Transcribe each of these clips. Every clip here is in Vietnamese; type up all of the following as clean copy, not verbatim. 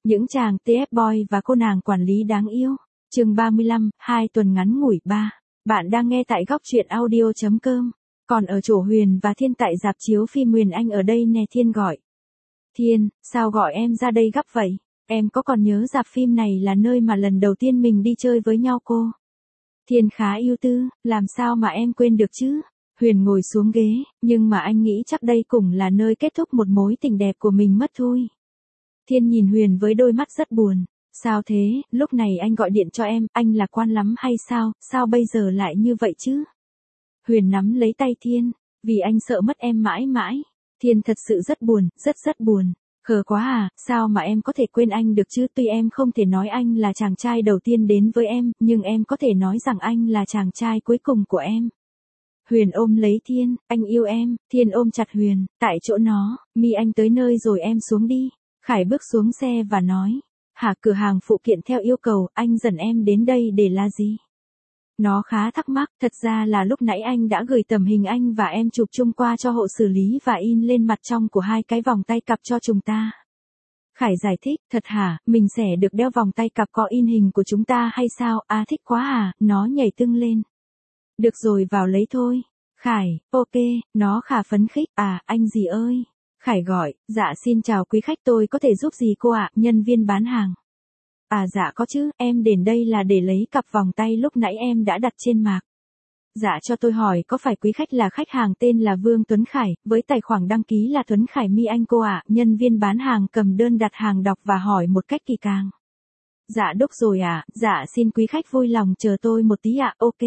Những chàng TF boy và cô nàng quản lý đáng yêu. Chương 35, 2 tuần ngắn ngủi 3. Bạn đang nghe tại góc truyện audio.com. Còn ở chỗ Huyền và Thiên tại rạp chiếu phim Huyền Anh ở đây nè. Thiên gọi. Thiên, sao gọi em ra đây gấp vậy? Em có còn nhớ rạp phim này là nơi mà lần đầu tiên mình đi chơi với nhau cô? Thiên khá ưu tư, làm sao mà em quên được chứ? Huyền ngồi xuống ghế, nhưng mà anh nghĩ chắc đây cũng là nơi kết thúc một mối tình đẹp của mình mất thôi. Thiên nhìn Huyền với đôi mắt rất buồn. Sao thế, lúc này anh gọi điện cho em, anh lạc quan lắm hay sao bây giờ lại như vậy chứ? Huyền nắm lấy tay Thiên, vì anh sợ mất em mãi mãi. Thiên thật sự rất buồn, rất buồn. Khờ quá à, sao mà em có thể quên anh được chứ? Tuy em không thể nói anh là chàng trai đầu tiên đến với em, nhưng em có thể nói rằng anh là chàng trai cuối cùng của em. Huyền ôm lấy Thiên, anh yêu em. Thiên ôm chặt Huyền, tại chỗ nó, Mi anh tới nơi rồi em xuống đi. Khải bước xuống xe và nói, hả, cửa hàng phụ kiện theo yêu cầu, anh dẫn em đến đây để là gì? Nó khá thắc mắc, thật ra là lúc nãy anh đã gửi tấm hình anh và em chụp chung qua cho hộ xử lý và in lên mặt trong của hai cái vòng tay cặp cho chúng ta. Khải giải thích, thật hả, mình sẽ được đeo vòng tay cặp có in hình của chúng ta hay sao? À thích quá à, nó nhảy tưng lên. Được rồi vào lấy thôi. Khải, ok, nó khá phấn khích, à anh gì ơi. Khải gọi, dạ xin chào quý khách, tôi có thể giúp gì cô ạ? Nhân viên bán hàng. À dạ có chứ, em đến đây là để lấy cặp vòng tay lúc nãy em đã đặt trên mạc. Dạ cho tôi hỏi có phải quý khách là khách hàng tên là Vương Tuấn Khải, với tài khoản đăng ký là Tuấn Khải Mi anh cô ạ? Nhân viên bán hàng cầm đơn đặt hàng đọc và hỏi một cách kỳ càng. Dạ đúc rồi ạ, dạ xin quý khách vui lòng chờ tôi một tí ạ, ok.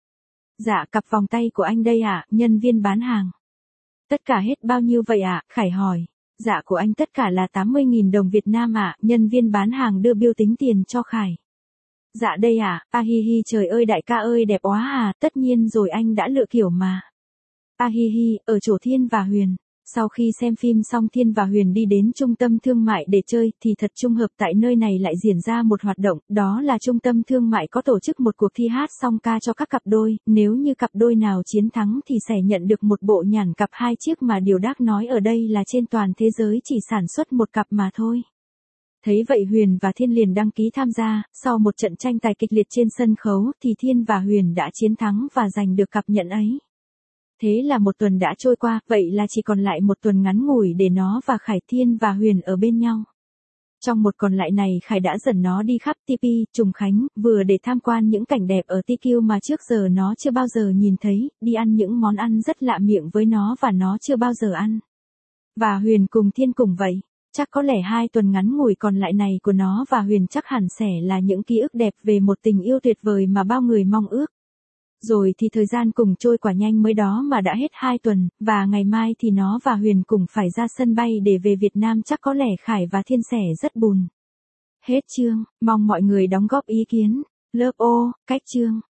Dạ cặp vòng tay của anh đây ạ, nhân viên bán hàng. Tất cả hết bao nhiêu vậy ạ? Khải hỏi. Dạ của anh tất cả là 80.000 đồng Việt Nam ạ, nhân viên bán hàng đưa bill tính tiền cho Khải. Dạ đây ạ, a hi hi trời ơi đại ca ơi đẹp quá à, tất nhiên rồi anh đã lựa kiểu mà. A hi hi, ở chỗ Thiên và Huyền. Sau khi xem phim xong Thiên và Huyền đi đến trung tâm thương mại để chơi thì thật trùng hợp tại nơi này lại diễn ra một hoạt động, đó là trung tâm thương mại có tổ chức một cuộc thi hát song ca cho các cặp đôi, nếu như cặp đôi nào chiến thắng thì sẽ nhận được một bộ nhản cặp 2 chiếc mà điều Đác nói ở đây là trên toàn thế giới chỉ sản xuất một cặp mà thôi. Thấy vậy Huyền và Thiên liền đăng ký tham gia, sau một trận tranh tài kịch liệt trên sân khấu thì Thiên và Huyền đã chiến thắng và giành được cặp nhẫn ấy. Thế là một tuần đã trôi qua, vậy là chỉ còn lại một tuần ngắn ngủi để nó và Khải, Thiên và Huyền ở bên nhau. Trong một còn lại này Khải đã dẫn nó đi khắp TP, Trùng Khánh, vừa để tham quan những cảnh đẹp ở TQ mà trước giờ nó chưa bao giờ nhìn thấy, đi ăn những món ăn rất lạ miệng với nó và nó chưa bao giờ ăn. Và Huyền cùng Thiên cùng vậy. Chắc có lẽ 2 tuần ngắn ngủi còn lại này của nó và Huyền chắc hẳn sẽ là những ký ức đẹp về một tình yêu tuyệt vời mà bao người mong ước. Rồi thì thời gian cùng trôi quả nhanh mới đó mà đã hết 2 tuần, và ngày mai thì nó và Huyền cùng phải ra sân bay để về Việt Nam, chắc có lẽ Khải và Thiên sẽ rất buồn. Hết chương, mong mọi người đóng góp ý kiến. Love ô, cách chương.